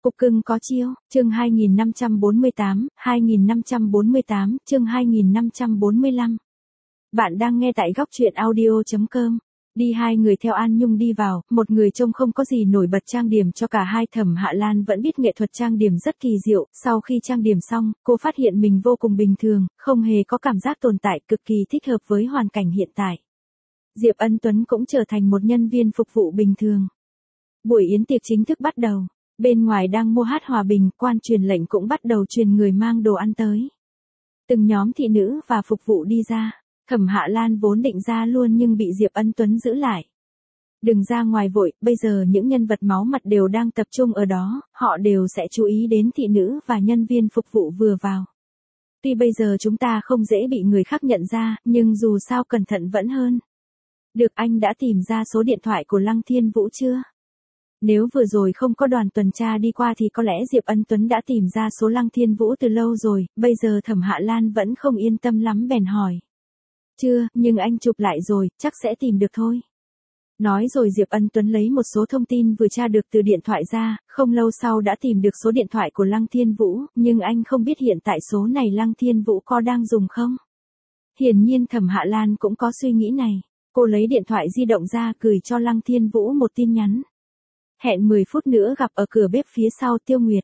Cục cưng có chiêu, chương 2548, chương 2545. Bạn đang nghe tại góc truyện audio.com. Đi hai người theo An Nhung đi vào, một người trông không có gì nổi bật trang điểm cho cả hai. Thẩm Hạ Lan vẫn biết nghệ thuật trang điểm rất kỳ diệu, sau khi trang điểm xong, cô phát hiện mình vô cùng bình thường, không hề có cảm giác tồn tại, cực kỳ thích hợp với hoàn cảnh hiện tại. Diệp Ân Tuấn cũng trở thành một nhân viên phục vụ bình thường. Buổi yến tiệc chính thức bắt đầu. Bên ngoài đang mua hát hòa bình, quan truyền lệnh cũng bắt đầu truyền người mang đồ ăn tới. Từng nhóm thị nữ và phục vụ đi ra. Thẩm Hạ Lan vốn định ra luôn nhưng bị Diệp Ân Tuấn giữ lại. Đừng ra ngoài vội, bây giờ những nhân vật máu mặt đều đang tập trung ở đó, họ đều sẽ chú ý đến thị nữ và nhân viên phục vụ vừa vào. Tuy bây giờ chúng ta không dễ bị người khác nhận ra, nhưng dù sao cẩn thận vẫn hơn. Được, anh đã tìm ra số điện thoại của Lăng Thiên Vũ chưa? Nếu vừa rồi không có đoàn tuần tra đi qua thì có lẽ Diệp Ân Tuấn đã tìm ra số Lăng Thiên Vũ từ lâu rồi, bây giờ Thẩm Hạ Lan vẫn không yên tâm lắm bèn hỏi. Chưa, nhưng anh chụp lại rồi, chắc sẽ tìm được thôi. Nói rồi Diệp Ân Tuấn lấy một số thông tin vừa tra được từ điện thoại ra, không lâu sau đã tìm được số điện thoại của Lăng Thiên Vũ, nhưng anh không biết hiện tại số này Lăng Thiên Vũ có đang dùng không? Hiển nhiên Thẩm Hạ Lan cũng có suy nghĩ này, cô lấy điện thoại di động ra gửi cho Lăng Thiên Vũ một tin nhắn. Hẹn 10 phút nữa gặp ở cửa bếp phía sau Tiêu Nguyệt.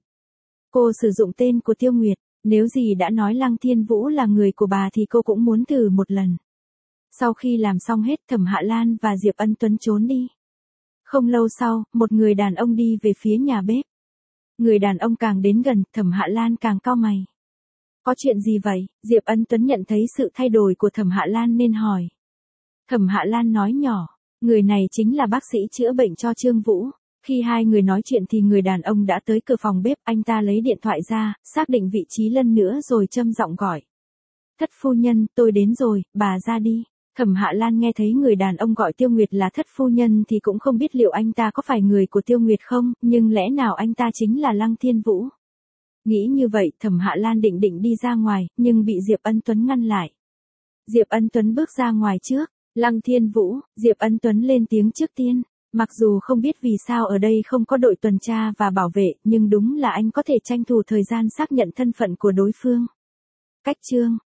Cô sử dụng tên của Tiêu Nguyệt, nếu gì đã nói Lăng Thiên Vũ là người của bà thì cô cũng muốn thử một lần. Sau khi làm xong hết, Thẩm Hạ Lan và Diệp Ân Tuấn trốn đi. Không lâu sau, một người đàn ông đi về phía nhà bếp. Người đàn ông càng đến gần, Thẩm Hạ Lan càng cau mày. Có chuyện gì vậy? Diệp Ân Tuấn nhận thấy sự thay đổi của Thẩm Hạ Lan nên hỏi. Thẩm Hạ Lan nói nhỏ, người này chính là bác sĩ chữa bệnh cho Trương Vũ. Khi hai người nói chuyện thì người đàn ông đã tới cửa phòng bếp, anh ta lấy điện thoại ra, xác định vị trí lần nữa rồi trầm giọng gọi. Thất phu nhân, tôi đến rồi, bà ra đi. Thẩm Hạ Lan nghe thấy người đàn ông gọi Tiêu Nguyệt là thất phu nhân thì cũng không biết liệu anh ta có phải người của Tiêu Nguyệt không, nhưng lẽ nào anh ta chính là Lăng Thiên Vũ. Nghĩ như vậy, Thẩm Hạ Lan định đi ra ngoài, nhưng bị Diệp Ân Tuấn ngăn lại. Diệp Ân Tuấn bước ra ngoài trước. Lăng Thiên Vũ, Diệp Ân Tuấn lên tiếng trước tiên. Mặc dù không biết vì sao ở đây không có đội tuần tra và bảo vệ, nhưng đúng là anh có thể tranh thủ thời gian xác nhận thân phận của đối phương. Cách chương,